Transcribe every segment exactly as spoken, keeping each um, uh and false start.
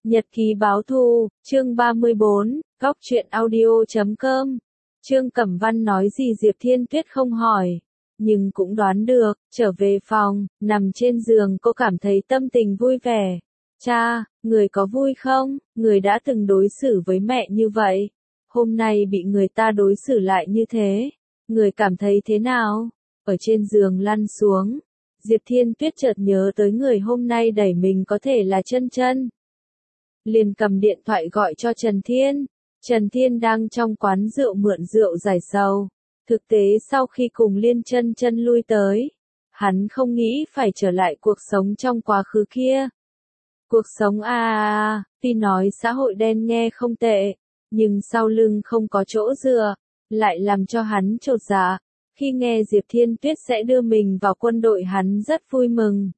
Nhật ký báo thù, chương ba mươi bốn, góc truyện audio chấm com. Trương Cẩm Văn nói gì Diệp Thiên Tuyết không hỏi, nhưng cũng đoán được. Trở về phòng, nằm trên giường cô cảm thấy tâm tình vui vẻ. Cha, người có vui không? Người đã từng đối xử với mẹ như vậy, hôm nay bị người ta đối xử lại như thế, người cảm thấy thế nào? Ở trên giường lăn xuống, Diệp Thiên Tuyết chợt nhớ tới người hôm nay đẩy mình có thể là Chân Chân. Liền cầm điện thoại gọi cho Trần Thiên. Trần Thiên đang trong quán rượu mượn rượu giải sầu. Thực tế sau khi cùng Liên Chân Chân lui tới, hắn không nghĩ phải trở lại cuộc sống trong quá khứ kia. Cuộc sống a à, à, tuy nói xã hội đen nghe không tệ, nhưng sau lưng không có chỗ dựa, lại làm cho hắn chột dạ. Khi nghe Diệp Thiên Tuyết sẽ đưa mình vào quân đội hắn rất vui mừng.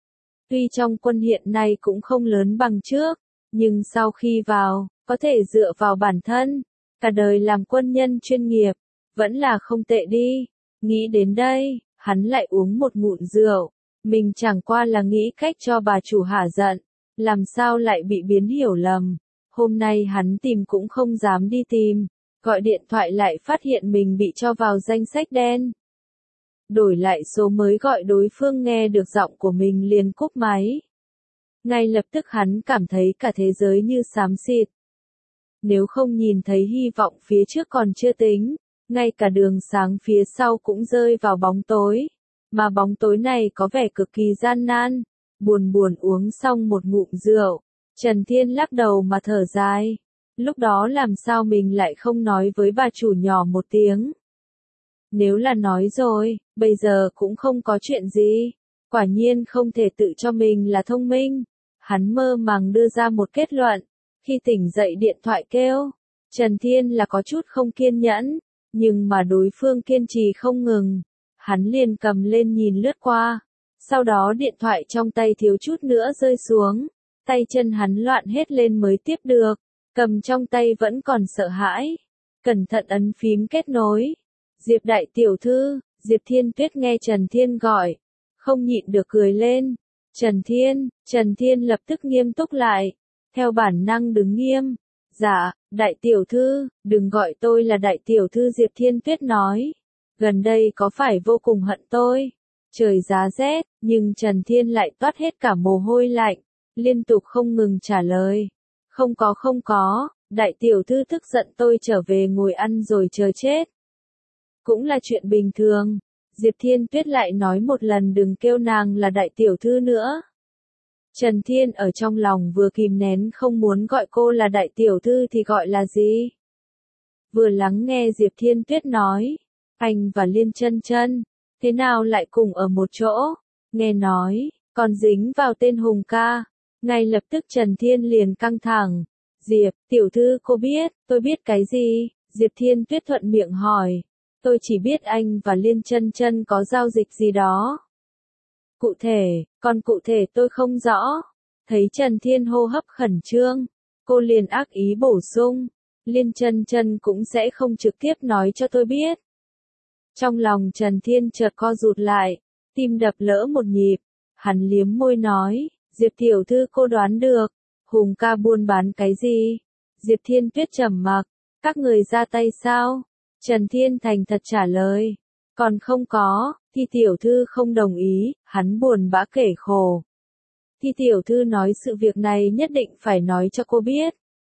Tuy trong quân hiện nay cũng không lớn bằng trước, nhưng sau khi vào, có thể dựa vào bản thân, cả đời làm quân nhân chuyên nghiệp, vẫn là không tệ đi. Nghĩ đến đây, hắn lại uống một ngụm rượu, mình chẳng qua là nghĩ cách cho bà chủ hả giận, làm sao lại bị biến hiểu lầm. Hôm nay hắn tìm cũng không dám đi tìm, gọi điện thoại lại phát hiện mình bị cho vào danh sách đen. Đổi lại số mới gọi đối phương nghe được giọng của mình liền cúp máy. Ngay lập tức hắn cảm thấy cả thế giới như xám xịt. Nếu không nhìn thấy hy vọng phía trước còn chưa tính, ngay cả đường sáng phía sau cũng rơi vào bóng tối. Mà bóng tối này có vẻ cực kỳ gian nan. Buồn buồn uống xong một ngụm rượu, Trần Thiên lắc đầu mà thở dài. Lúc đó làm sao mình lại không nói với bà chủ nhỏ một tiếng. Nếu là nói rồi, bây giờ cũng không có chuyện gì. Quả nhiên không thể tự cho mình là thông minh. Hắn mơ màng đưa ra một kết luận. Khi tỉnh dậy điện thoại kêu, Trần Thiên là có chút không kiên nhẫn, nhưng mà đối phương kiên trì không ngừng. Hắn liền cầm lên nhìn lướt qua. Sau đó điện thoại trong tay thiếu chút nữa rơi xuống. Tay chân hắn loạn hết lên mới tiếp được. Cầm trong tay vẫn còn sợ hãi. Cẩn thận ấn phím kết nối. Diệp đại tiểu thư, Diệp Thiên Tuyết nghe Trần Thiên gọi. Không nhịn được cười lên. Trần Thiên, Trần Thiên lập tức nghiêm túc lại. Theo bản năng đứng nghiêm. Dạ, đại tiểu thư, đừng gọi tôi là đại tiểu thư Diệp Thiên Tuyết nói. Gần đây có phải vô cùng hận tôi? Trời giá rét, nhưng Trần Thiên lại toát hết cả mồ hôi lạnh. Liên tục không ngừng trả lời. Không có không có, đại tiểu thư tức giận tôi trở về ngồi ăn rồi chờ chết. Cũng là chuyện bình thường. Diệp Thiên Tuyết lại nói một lần đừng kêu nàng là đại tiểu thư nữa. Trần Thiên ở trong lòng vừa kìm nén không muốn gọi cô là đại tiểu thư thì gọi là gì. Vừa lắng nghe Diệp Thiên Tuyết nói, anh và Liên Chân Chân, thế nào lại cùng ở một chỗ, nghe nói, còn dính vào tên Hùng ca. Ngay lập tức Trần Thiên liền căng thẳng. Diệp, tiểu thư cô biết, tôi biết cái gì? Diệp Thiên Tuyết thuận miệng hỏi. Tôi chỉ biết anh và Liên Chân Chân có giao dịch gì đó. Cụ thể, còn cụ thể tôi không rõ. Thấy Trần Thiên hô hấp khẩn trương, cô liền ác ý bổ sung. Liên Chân Chân cũng sẽ không trực tiếp nói cho tôi biết. Trong lòng Trần Thiên chợt co rụt lại, tim đập lỡ một nhịp. Hắn liếm môi nói, Diệp tiểu thư cô đoán được. Hùng ca buôn bán cái gì? Diệp Thiên Tuyết trầm mặc. Các người ra tay sao? Trần Thiên thành thật trả lời. Còn không có, thì tiểu thư không đồng ý, hắn buồn bã kể khổ. Thì tiểu thư nói sự việc này nhất định phải nói cho cô biết.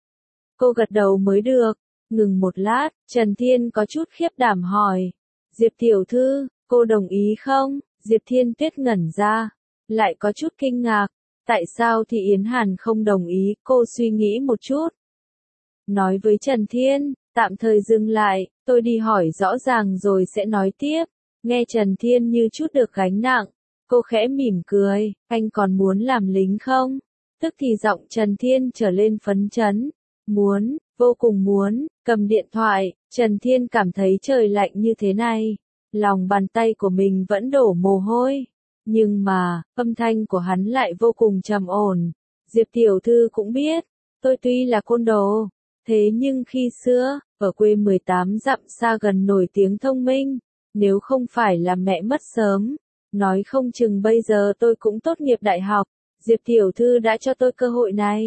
Cô gật đầu mới được. Ngừng một lát, Trần Thiên có chút khiếp đảm hỏi. Diệp tiểu thư, cô đồng ý không? Diệp Thiên Tuyết ngẩn ra, lại có chút kinh ngạc. Tại sao thì Yến Hàn không đồng ý? Cô suy nghĩ một chút. Nói với Trần Thiên, tạm thời dừng lại, tôi đi hỏi rõ ràng rồi sẽ nói tiếp. Nghe Trần Thiên như chút được gánh nặng, cô khẽ mỉm cười, anh còn muốn làm lính không? Tức thì giọng Trần Thiên trở lên phấn chấn. Muốn, vô cùng muốn. Cầm điện thoại, Trần Thiên cảm thấy trời lạnh như thế này. Lòng bàn tay của mình vẫn đổ mồ hôi. Nhưng mà, âm thanh của hắn lại vô cùng trầm ổn. Diệp tiểu thư cũng biết, tôi tuy là côn đồ, thế nhưng khi xưa, ở quê mười tám dặm xa gần nổi tiếng thông minh, nếu không phải là mẹ mất sớm, nói không chừng bây giờ tôi cũng tốt nghiệp đại học. Diệp tiểu thư đã cho tôi cơ hội này.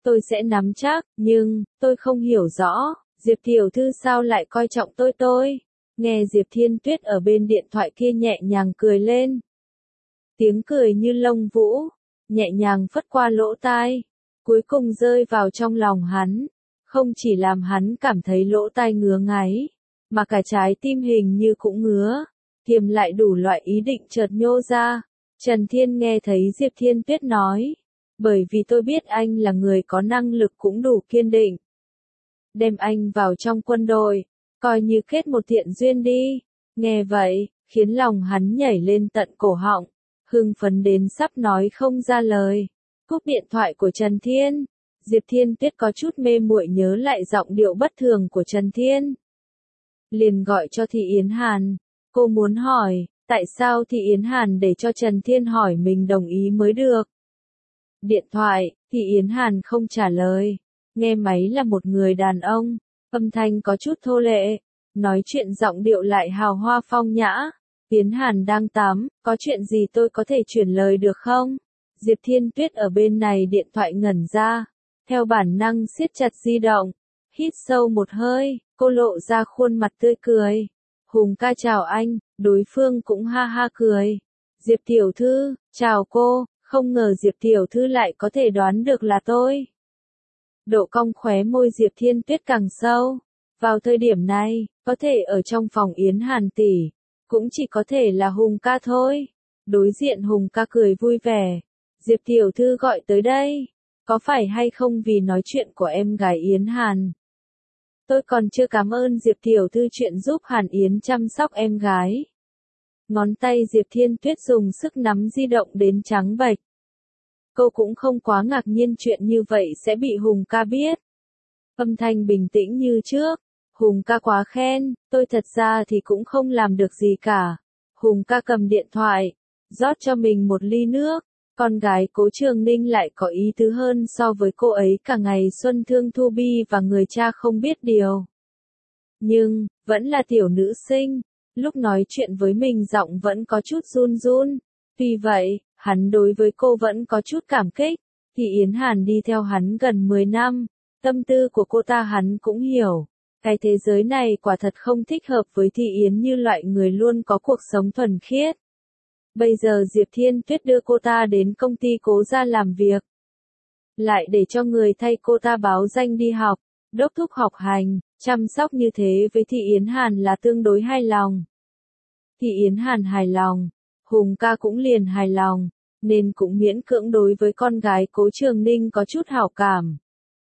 tôi sẽ nắm chắc, nhưng, tôi không hiểu rõ, Diệp tiểu thư sao lại coi trọng tôi tôi. Nghe Diệp Thiên Tuyết ở bên điện thoại kia nhẹ nhàng cười lên. Tiếng cười như lông vũ, nhẹ nhàng phất qua lỗ tai, cuối cùng rơi vào trong lòng hắn, không chỉ làm hắn cảm thấy lỗ tai ngứa ngáy, mà cả trái tim hình như cũng ngứa, kiềm lại đủ loại ý định chợt nhô ra. Trần Thiên nghe thấy Diệp Thiên Tuyết nói, bởi vì tôi biết anh là người có năng lực cũng đủ kiên định. Đem anh vào trong quân đội, coi như kết một thiện duyên đi. Nghe vậy, khiến lòng hắn nhảy lên tận cổ họng, hưng phấn đến sắp nói không ra lời. Cúp điện thoại của Trần Thiên, Diệp Thiên Tuyết có chút mê muội nhớ lại giọng điệu bất thường của Trần Thiên. Liền gọi cho Thị Yến Hàn, cô muốn hỏi, tại sao Thị Yến Hàn để cho Trần Thiên hỏi mình đồng ý mới được. Điện thoại, Thị Yến Hàn không trả lời, nghe máy là một người đàn ông, âm thanh có chút thô lệ, nói chuyện giọng điệu lại hào hoa phong nhã. Yến Hàn đang tắm, có chuyện gì tôi có thể chuyển lời được không? Diệp Thiên Tuyết ở bên này điện thoại ngẩn ra, theo bản năng siết chặt di động, hít sâu một hơi, cô lộ ra khuôn mặt tươi cười. Hùng ca chào anh, đối phương cũng ha ha cười. Diệp tiểu thư, chào cô, không ngờ Diệp tiểu thư lại có thể đoán được là tôi. Độ cong khóe môi Diệp Thiên Tuyết càng sâu. Vào thời điểm này, có thể ở trong phòng Yến Hàn tỷ, cũng chỉ có thể là Hùng ca thôi. Đối diện Hùng ca cười vui vẻ. Diệp tiểu thư gọi tới đây, có phải hay không vì nói chuyện của em gái Yến Hàn? Tôi còn chưa cảm ơn Diệp tiểu thư chuyện giúp Hàn Yến chăm sóc em gái. Ngón tay Diệp Thiên Tuyết dùng sức nắm di động đến trắng bệch. Cô cũng không quá ngạc nhiên chuyện như vậy sẽ bị Hùng ca biết. Âm thanh bình tĩnh như trước. Hùng ca quá khen, tôi thật ra thì cũng không làm được gì cả. Hùng ca cầm điện thoại, rót cho mình một ly nước. Con gái Cố Trường Ninh lại có ý tứ hơn so với cô ấy cả ngày xuân thương thu bi và người cha không biết điều. Nhưng, vẫn là tiểu nữ sinh, lúc nói chuyện với mình giọng vẫn có chút run run. Tuy vậy, hắn đối với cô vẫn có chút cảm kích. Thì Yến Hàn đi theo hắn gần mười năm, tâm tư của cô ta hắn cũng hiểu. Cái thế giới này quả thật không thích hợp với Thị Yến như loại người luôn có cuộc sống thuần khiết. Bây giờ Diệp Thiên Tuyết đưa cô ta đến công ty Cố gia làm việc. Lại để cho người thay cô ta báo danh đi học, đốc thúc học hành, chăm sóc như thế với Thị Yến Hàn là tương đối hài lòng. Thị Yến Hàn hài lòng, Hùng ca cũng liền hài lòng, nên cũng miễn cưỡng đối với con gái Cố Trường Ninh có chút hảo cảm.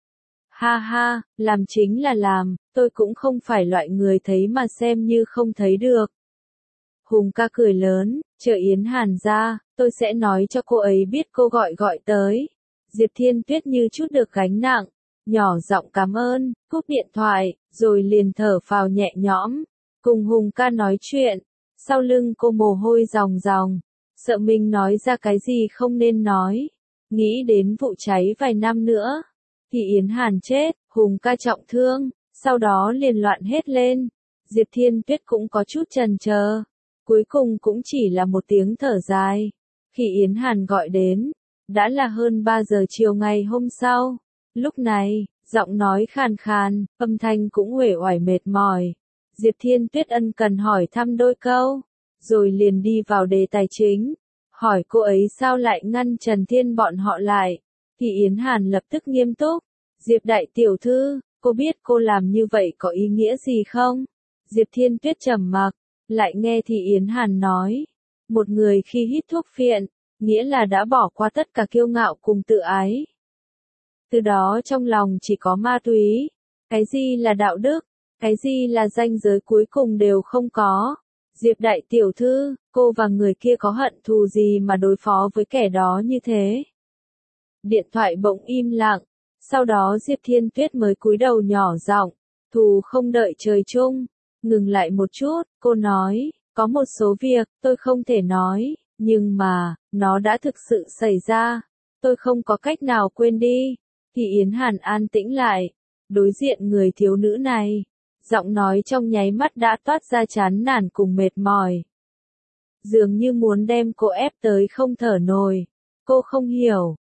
Ha ha, làm chính là làm, tôi cũng không phải loại người thấy mà xem như không thấy được. Hùng ca cười lớn, chờ Yến Hàn ra, tôi sẽ nói cho cô ấy biết cô gọi gọi tới. Diệp Thiên Tuyết như chút được gánh nặng, nhỏ giọng cảm ơn, cúp điện thoại, rồi liền thở phào nhẹ nhõm, cùng Hùng ca nói chuyện. Sau lưng cô mồ hôi ròng ròng, sợ mình nói ra cái gì không nên nói. Nghĩ đến vụ cháy vài năm nữa, thì Yến Hàn chết, Hùng ca trọng thương, sau đó liền loạn hết lên. Diệp Thiên Tuyết cũng có chút chần chờ. Cuối cùng cũng chỉ là một tiếng thở dài. Khi Yến Hàn gọi đến, đã là hơn ba giờ chiều ngày hôm sau. Lúc này, giọng nói khàn khàn, âm thanh cũng uể oải mệt mỏi. Diệp Thiên Tuyết ân cần hỏi thăm đôi câu, rồi liền đi vào đề tài chính. Hỏi cô ấy sao lại ngăn Trần Thiên bọn họ lại. Thì Yến Hàn lập tức nghiêm túc. Diệp đại tiểu thư, cô biết cô làm như vậy có ý nghĩa gì không? Diệp Thiên Tuyết trầm mặc. Lại nghe thì Yến Hàn nói, một người khi hít thuốc phiện, nghĩa là đã bỏ qua tất cả kiêu ngạo cùng tự ái. Từ đó trong lòng chỉ có ma túy, cái gì là đạo đức, cái gì là ranh giới cuối cùng đều không có. Diệp đại tiểu thư, cô và người kia có hận thù gì mà đối phó với kẻ đó như thế? Điện thoại bỗng im lặng, sau đó Diệp Thiên Tuyết mới cúi đầu nhỏ giọng, thù không đợi trời chung. Ngừng lại một chút, cô nói, có một số việc, tôi không thể nói, nhưng mà, nó đã thực sự xảy ra, tôi không có cách nào quên đi. Thì Yến Hàn an tĩnh lại, đối diện người thiếu nữ này, giọng nói trong nháy mắt đã toát ra chán nản cùng mệt mỏi. Dường như muốn đem cô ép tới không thở nổi, cô không hiểu,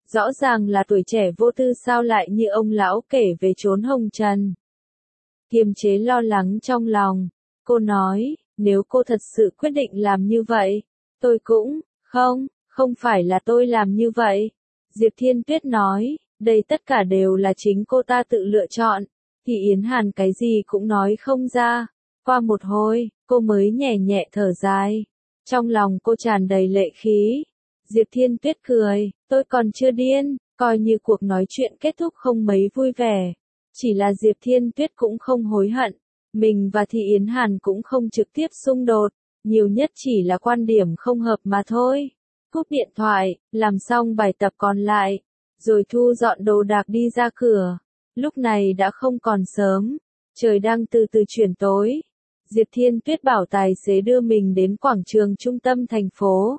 Rõ ràng là tuổi trẻ vô tư sao lại như ông lão kể về chốn hồng trần. Kiềm chế lo lắng trong lòng, cô nói, nếu cô thật sự quyết định làm như vậy, tôi cũng, không, không phải là tôi làm như vậy. Diệp Thiên Tuyết nói, đây tất cả đều là chính cô ta tự lựa chọn, thì Yến Hàn cái gì cũng nói không ra. Qua một hồi, cô mới nhẹ nhẹ thở dài. Trong lòng cô tràn đầy lệ khí. Diệp Thiên Tuyết cười, tôi còn chưa điên, coi như cuộc nói chuyện kết thúc không mấy vui vẻ. Chỉ là Diệp Thiên Tuyết cũng không hối hận, mình và Thị Yến Hàn cũng không trực tiếp xung đột, nhiều nhất chỉ là quan điểm không hợp mà thôi. Cúp điện thoại, làm xong bài tập còn lại, rồi thu dọn đồ đạc đi ra cửa. Lúc này đã không còn sớm, trời đang từ từ chuyển tối. Diệp Thiên Tuyết bảo tài xế đưa mình đến quảng trường trung tâm thành phố.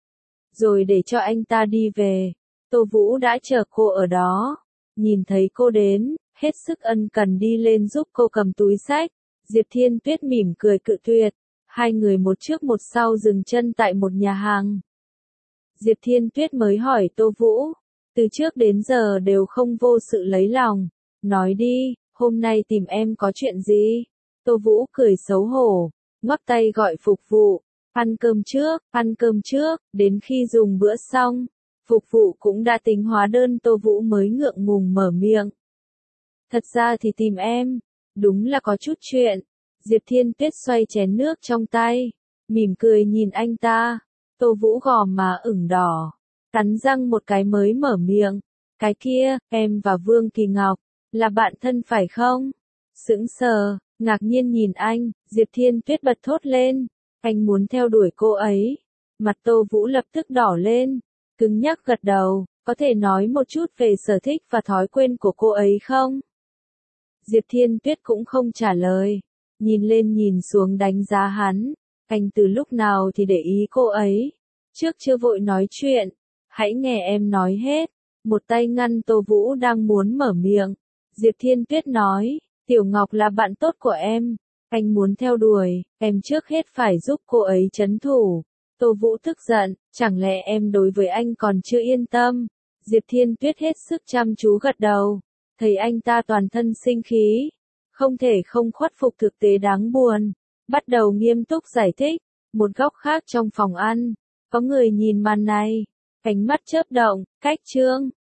Rồi để cho anh ta đi về. Tô Vũ đã chờ cô ở đó. Nhìn thấy cô đến, hết sức ân cần đi lên giúp cô cầm túi xách. Diệp Thiên Tuyết mỉm cười cự tuyệt. Hai người một trước một sau dừng chân tại một nhà hàng. Diệp Thiên Tuyết mới hỏi Tô Vũ. Từ trước đến giờ đều không vô sự lấy lòng. Nói đi, hôm nay tìm em có chuyện gì? Tô Vũ cười xấu hổ, ngoắc tay gọi phục vụ. Ăn cơm trước, ăn cơm trước, đến khi dùng bữa xong. Phục vụ cũng đã tính hóa đơn, Tô Vũ mới ngượng ngùng mở miệng. Thật ra thì tìm em, đúng là có chút chuyện. Diệp Thiên Tuyết xoay chén nước trong tay, mỉm cười nhìn anh ta. Tô Vũ gò má ửng đỏ, cắn răng một cái mới mở miệng. Cái kia, em và Vương Kỳ Ngọc, là bạn thân phải không? Sững sờ, ngạc nhiên nhìn anh, Diệp Thiên Tuyết bật thốt lên. Anh muốn theo đuổi cô ấy. Mặt Tô Vũ lập tức đỏ lên, cứng nhắc gật đầu, có thể nói một chút về sở thích và thói quen của cô ấy không? Diệp Thiên Tuyết cũng không trả lời, nhìn lên nhìn xuống đánh giá hắn, anh từ lúc nào thì để ý cô ấy, trước chưa vội nói chuyện, hãy nghe em nói hết. Một tay ngăn Tô Vũ đang muốn mở miệng, Diệp Thiên Tuyết nói, Tiểu Ngọc là bạn tốt của em, anh muốn theo đuổi, em trước hết phải giúp cô ấy trấn thủ. Tô Vũ tức giận, chẳng lẽ em đối với anh còn chưa yên tâm? Diệp Thiên Tuyết hết sức chăm chú gật đầu, thấy anh ta toàn thân sinh khí, không thể không khuất phục thực tế đáng buồn, bắt đầu nghiêm túc giải thích. Một góc khác trong phòng ăn, có người nhìn màn này, ánh mắt chớp động, cách Trương